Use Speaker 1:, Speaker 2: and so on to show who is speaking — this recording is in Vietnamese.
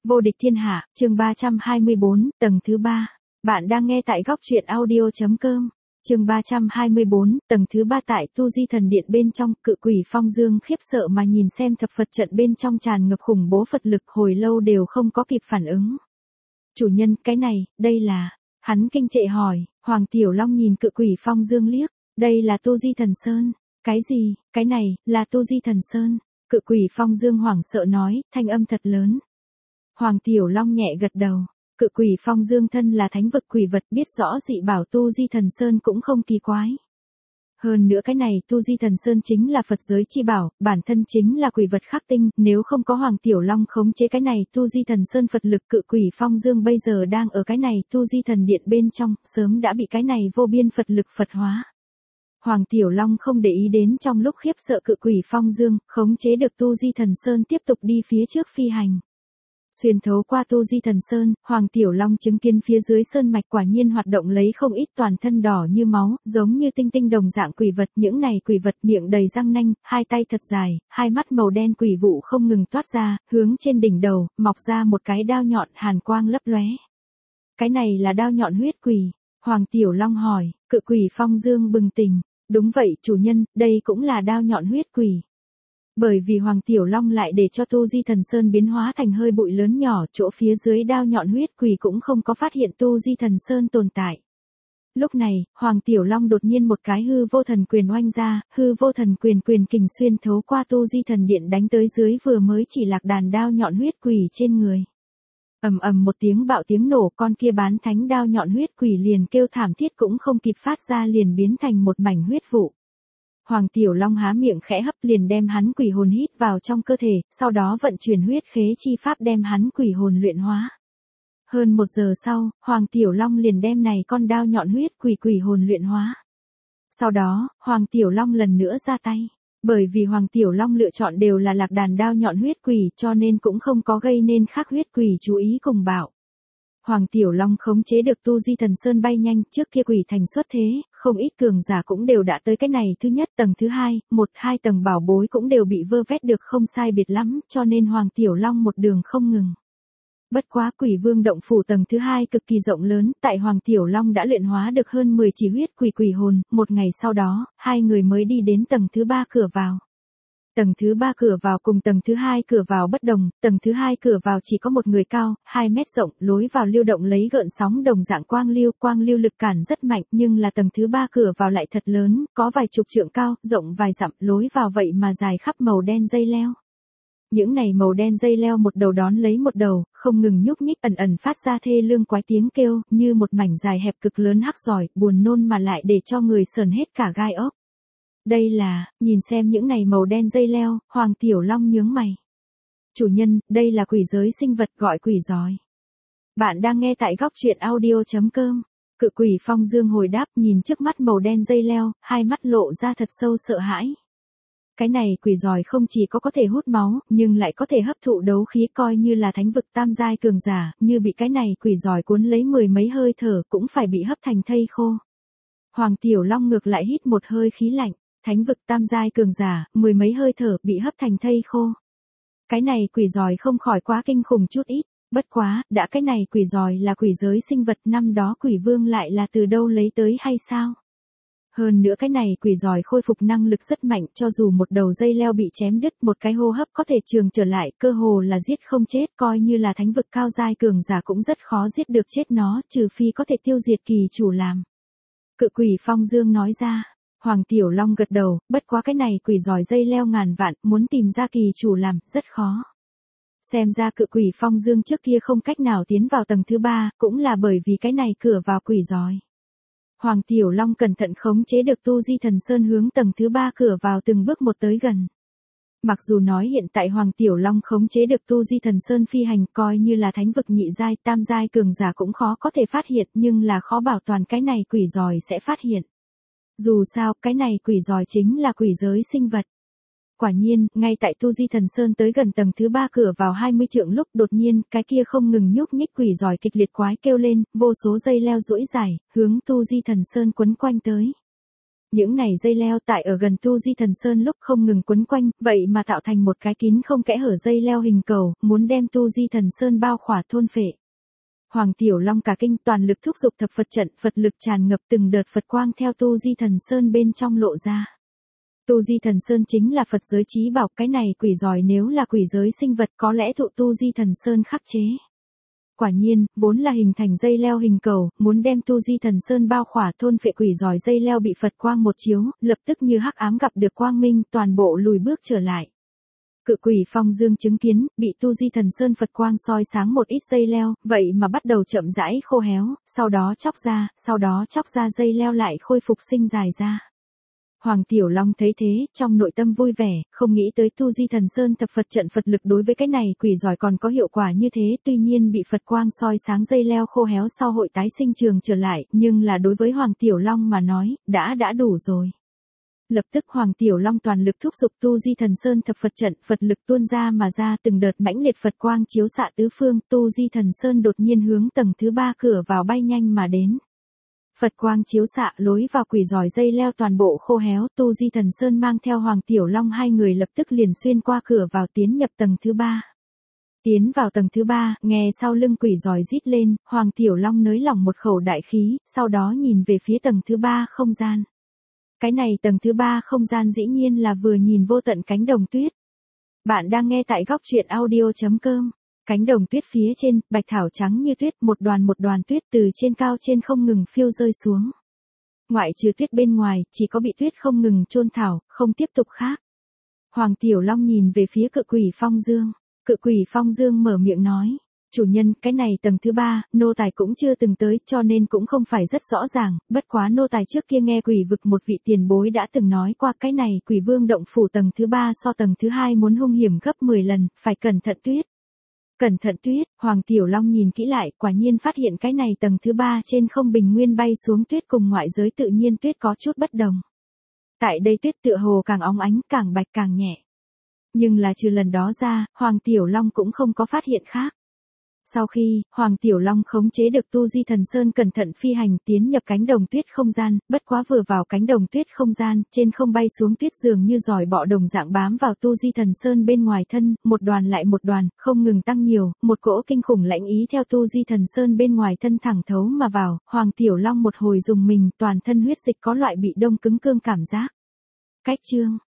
Speaker 1: Vô địch thiên hạ, chương 324, tầng thứ 3. Bạn đang nghe tại góc truyện audio.com. Chương 324, tầng thứ 3 tại Tu Di Thần Điện bên trong, cự quỷ Phong Dương khiếp sợ mà nhìn xem thập Phật trận bên trong tràn ngập khủng bố Phật lực, hồi lâu đều không có kịp phản ứng. Chủ nhân, cái này, đây là... Hắn kinh trệ hỏi. Hoàng Tiểu Long nhìn cự quỷ Phong Dương liếc. Đây là Tu Di Thần Sơn. Cái gì? Cái này, là Tu Di Thần Sơn. Cự quỷ Phong Dương hoảng sợ nói, thanh âm thật lớn. Hoàng Tiểu Long nhẹ gật đầu. Cự quỷ Phong Dương thân là thánh vực quỷ vật, biết rõ dị bảo Tu Di Thần Sơn cũng không kỳ quái. Hơn nữa cái này Tu Di Thần Sơn chính là Phật giới chi bảo, bản thân chính là quỷ vật khắc tinh, nếu không có Hoàng Tiểu Long khống chế cái này Tu Di Thần Sơn Phật lực, cự quỷ Phong Dương bây giờ đang ở cái này Tu Di Thần Điện bên trong, sớm đã bị cái này vô biên Phật lực Phật hóa. Hoàng Tiểu Long không để ý đến trong lúc khiếp sợ cự quỷ Phong Dương, khống chế được Tu Di Thần Sơn tiếp tục đi phía trước phi hành. Xuyên thấu qua Tu Di Thần Sơn, Hoàng Tiểu Long chứng kiến phía dưới sơn mạch quả nhiên hoạt động lấy không ít toàn thân đỏ như máu, giống như tinh tinh đồng dạng quỷ vật, những này quỷ vật miệng đầy răng nanh, hai tay thật dài, hai mắt màu đen quỷ vụ không ngừng toát ra, hướng trên đỉnh đầu, mọc ra một cái đao nhọn hàn quang lấp lóe. Cái này là đao nhọn huyết quỷ. Hoàng Tiểu Long hỏi, cự quỷ Phong Dương bừng tỉnh, đúng vậy chủ nhân, đây cũng là đao nhọn huyết quỷ. Bởi vì Hoàng Tiểu Long lại để cho Tu Di Thần Sơn biến hóa thành hơi bụi lớn nhỏ, chỗ phía dưới đao nhọn huyết quỷ cũng không có phát hiện Tu Di Thần Sơn tồn tại. Lúc này, Hoàng Tiểu Long đột nhiên một cái hư vô thần quyền oanh ra, hư vô thần quyền kình xuyên thấu qua Tu Di Thần Điện đánh tới dưới vừa mới chỉ lạc đàn đao nhọn huyết quỷ trên người. Ầm ầm một tiếng bạo tiếng nổ, con kia bán thánh đao nhọn huyết quỷ liền kêu thảm thiết cũng không kịp phát ra liền biến thành một mảnh huyết vụ. Hoàng Tiểu Long há miệng khẽ hấp liền đem hắn quỷ hồn hít vào trong cơ thể, sau đó vận chuyển huyết khế chi pháp đem hắn quỷ hồn luyện hóa. Hơn 1 giờ sau, Hoàng Tiểu Long liền đem này con đao nhọn huyết quỷ hồn luyện hóa. Sau đó, Hoàng Tiểu Long lần nữa ra tay. Bởi vì Hoàng Tiểu Long lựa chọn đều là lạc đàn đao nhọn huyết quỷ cho nên cũng không có gây nên khác huyết quỷ chú ý cùng bảo. Hoàng Tiểu Long khống chế được Tu Di Thần Sơn bay nhanh, trước kia quỷ thành xuất thế, không ít cường giả cũng đều đã tới cái này thứ nhất, tầng thứ hai, 1-2 tầng bảo bối cũng đều bị vơ vét được không sai biệt lắm, cho nên Hoàng Tiểu Long một đường không ngừng. Bất quá quỷ vương động phủ tầng thứ 2 cực kỳ rộng lớn, tại Hoàng Tiểu Long đã luyện hóa được hơn 10 chỉ huyết quỷ hồn, một ngày sau đó, hai người mới đi đến tầng thứ 3 cửa vào. Tầng thứ 3 cửa vào cùng tầng thứ 2 cửa vào bất đồng, tầng thứ 2 cửa vào chỉ có một người cao, 2 mét rộng, lối vào lưu động lấy gợn sóng đồng dạng quang lưu lực cản rất mạnh, nhưng là tầng thứ 3 cửa vào lại thật lớn, có vài chục trượng cao, rộng vài dặm, lối vào vậy mà dài khắp màu đen dây leo. Những này màu đen dây leo một đầu đón lấy một đầu, không ngừng nhúc nhích ẩn phát ra thê lương quái tiếng kêu, như một mảnh dài hẹp cực lớn hắc giỏi, buồn nôn mà lại để cho người sờn hết cả gai ốc. Đây là, nhìn xem những này màu đen dây leo, Hoàng Tiểu Long nhướng mày. Chủ nhân, đây là quỷ giới sinh vật gọi quỷ giỏi. Bạn đang nghe tại góc truyện audio.com. Cự quỷ Phong Dương hồi đáp nhìn trước mắt màu đen dây leo, hai mắt lộ ra thật sâu sợ hãi. Cái này quỷ giỏi không chỉ có thể hút máu, nhưng lại có thể hấp thụ đấu khí coi như là thánh vực tam giai cường giả, như bị cái này quỷ giỏi cuốn lấy 10 mấy hơi thở cũng phải bị hấp thành thây khô. Hoàng Tiểu Long ngược lại hít một hơi khí lạnh. Thánh vực tam giai cường giả, 10 mấy hơi thở bị hấp thành thây khô. Cái này quỷ giỏi không khỏi quá kinh khủng chút ít, bất quá, đã cái này quỷ giỏi là quỷ giới sinh vật năm đó quỷ vương lại là từ đâu lấy tới hay sao? Hơn nữa cái này quỷ giỏi khôi phục năng lực rất mạnh, cho dù một đầu dây leo bị chém đứt một cái hô hấp có thể trường trở lại, cơ hồ là giết không chết, coi như là thánh vực cao giai cường giả cũng rất khó giết được chết nó, trừ phi có thể tiêu diệt kỳ chủ làm. Cự quỷ Phong Dương nói ra. Hoàng Tiểu Long gật đầu, bất quá cái này quỷ giỏi dây leo ngàn vạn, muốn tìm ra kỳ chủ làm, rất khó. Xem ra cự quỷ Phong Dương trước kia không cách nào tiến vào tầng thứ 3, cũng là bởi vì cái này cửa vào quỷ giỏi. Hoàng Tiểu Long cẩn thận khống chế được Tu Di Thần Sơn hướng tầng thứ 3 cửa vào từng bước một tới gần. Mặc dù nói hiện tại Hoàng Tiểu Long khống chế được Tu Di Thần Sơn phi hành coi như là thánh vực nhị giai tam giai cường giả cũng khó có thể phát hiện, nhưng là khó bảo toàn cái này quỷ giỏi sẽ phát hiện. Dù sao, cái này quỷ giỏi chính là quỷ giới sinh vật. Quả nhiên, ngay tại Tu Di Thần Sơn tới gần tầng thứ 3 cửa vào 20 trượng lúc đột nhiên, cái kia không ngừng nhúc nhích quỷ giỏi kịch liệt quái kêu lên, vô số dây leo duỗi dài, hướng Tu Di Thần Sơn quấn quanh tới. Những này dây leo tại ở gần Tu Di Thần Sơn lúc không ngừng quấn quanh, vậy mà tạo thành một cái kín không kẽ hở dây leo hình cầu, muốn đem Tu Di Thần Sơn bao khỏa thôn phệ. Hoàng Tiểu Long cả kinh toàn lực thúc giục thập Phật trận, Phật lực tràn ngập từng đợt Phật quang theo Tu Di Thần Sơn bên trong lộ ra. Tu Di Thần Sơn chính là Phật giới chí bảo, cái này quỷ giỏi nếu là quỷ giới sinh vật có lẽ thụ Tu Di Thần Sơn khắc chế. Quả nhiên, vốn là hình thành dây leo hình cầu, muốn đem Tu Di Thần Sơn bao khỏa thôn phệ quỷ giỏi dây leo bị Phật quang một chiếu, lập tức như hắc ám gặp được quang minh, toàn bộ lùi bước trở lại. Cự quỷ Phong Dương chứng kiến, bị Tu Di Thần Sơn Phật quang soi sáng một ít dây leo, vậy mà bắt đầu chậm rãi khô héo, sau đó chóc ra dây leo lại khôi phục sinh dài ra. Hoàng Tiểu Long thấy thế, trong nội tâm vui vẻ, không nghĩ tới Tu Di Thần Sơn thập Phật trận Phật lực đối với cái này quỷ giỏi còn có hiệu quả như thế, tuy nhiên bị Phật quang soi sáng dây leo khô héo sau hội tái sinh trường trở lại, nhưng là đối với Hoàng Tiểu Long mà nói, đã đủ rồi. Lập tức Hoàng Tiểu Long toàn lực thúc giục Tu Di Thần Sơn thập Phật trận, Phật lực tuôn ra mà ra từng đợt mãnh liệt Phật quang chiếu xạ tứ phương, Tu Di Thần Sơn đột nhiên hướng tầng thứ 3 cửa vào bay nhanh mà đến. Phật quang chiếu xạ lối vào quỷ giỏi dây leo toàn bộ khô héo, Tu Di Thần Sơn mang theo Hoàng Tiểu Long hai người lập tức liền xuyên qua cửa vào tiến nhập tầng thứ 3. Tiến vào tầng thứ 3, nghe sau lưng quỷ giỏi rít lên, Hoàng Tiểu Long nới lỏng một khẩu đại khí, sau đó nhìn về phía tầng thứ 3 không gian. Cái này tầng thứ 3 không gian dĩ nhiên là vừa nhìn vô tận cánh đồng tuyết. Bạn đang nghe tại góc truyện audio.com. Cánh đồng tuyết phía trên, bạch thảo trắng như tuyết, một đoàn tuyết từ trên cao trên không ngừng phiêu rơi xuống. Ngoại trừ tuyết bên ngoài, chỉ có bị tuyết không ngừng chôn thảo, không tiếp tục khác. Hoàng Tiểu Long nhìn về phía cự quỷ Phong Dương. Cự quỷ Phong Dương mở miệng nói. Chủ nhân, cái này tầng thứ 3, nô tài cũng chưa từng tới, cho nên cũng không phải rất rõ ràng, bất quá nô tài trước kia nghe quỷ vực một vị tiền bối đã từng nói qua cái này quỷ vương động phủ tầng thứ 3 so tầng thứ 2 muốn hung hiểm gấp 10 lần, phải cẩn thận tuyết. Cẩn thận tuyết, Hoàng Tiểu Long nhìn kỹ lại, quả nhiên phát hiện cái này tầng thứ 3 trên không bình nguyên bay xuống tuyết cùng ngoại giới tự nhiên tuyết có chút bất đồng. Tại đây tuyết tựa hồ càng óng ánh, càng bạch càng nhẹ. Nhưng là trừ lần đó ra, Hoàng Tiểu Long cũng không có phát hiện khác. Sau khi, Hoàng Tiểu Long khống chế được Tu Di Thần Sơn cẩn thận phi hành tiến nhập cánh đồng tuyết không gian, bất quá vừa vào cánh đồng tuyết không gian, trên không bay xuống tuyết dường như giòi bọ đồng dạng bám vào Tu Di Thần Sơn bên ngoài thân, một đoàn lại một đoàn, không ngừng tăng nhiều, một cỗ kinh khủng lãnh ý theo Tu Di Thần Sơn bên ngoài thân thẳng thấu mà vào, Hoàng Tiểu Long một hồi dùng mình, toàn thân huyết dịch có loại bị đông cứng cương cảm giác. Cách chương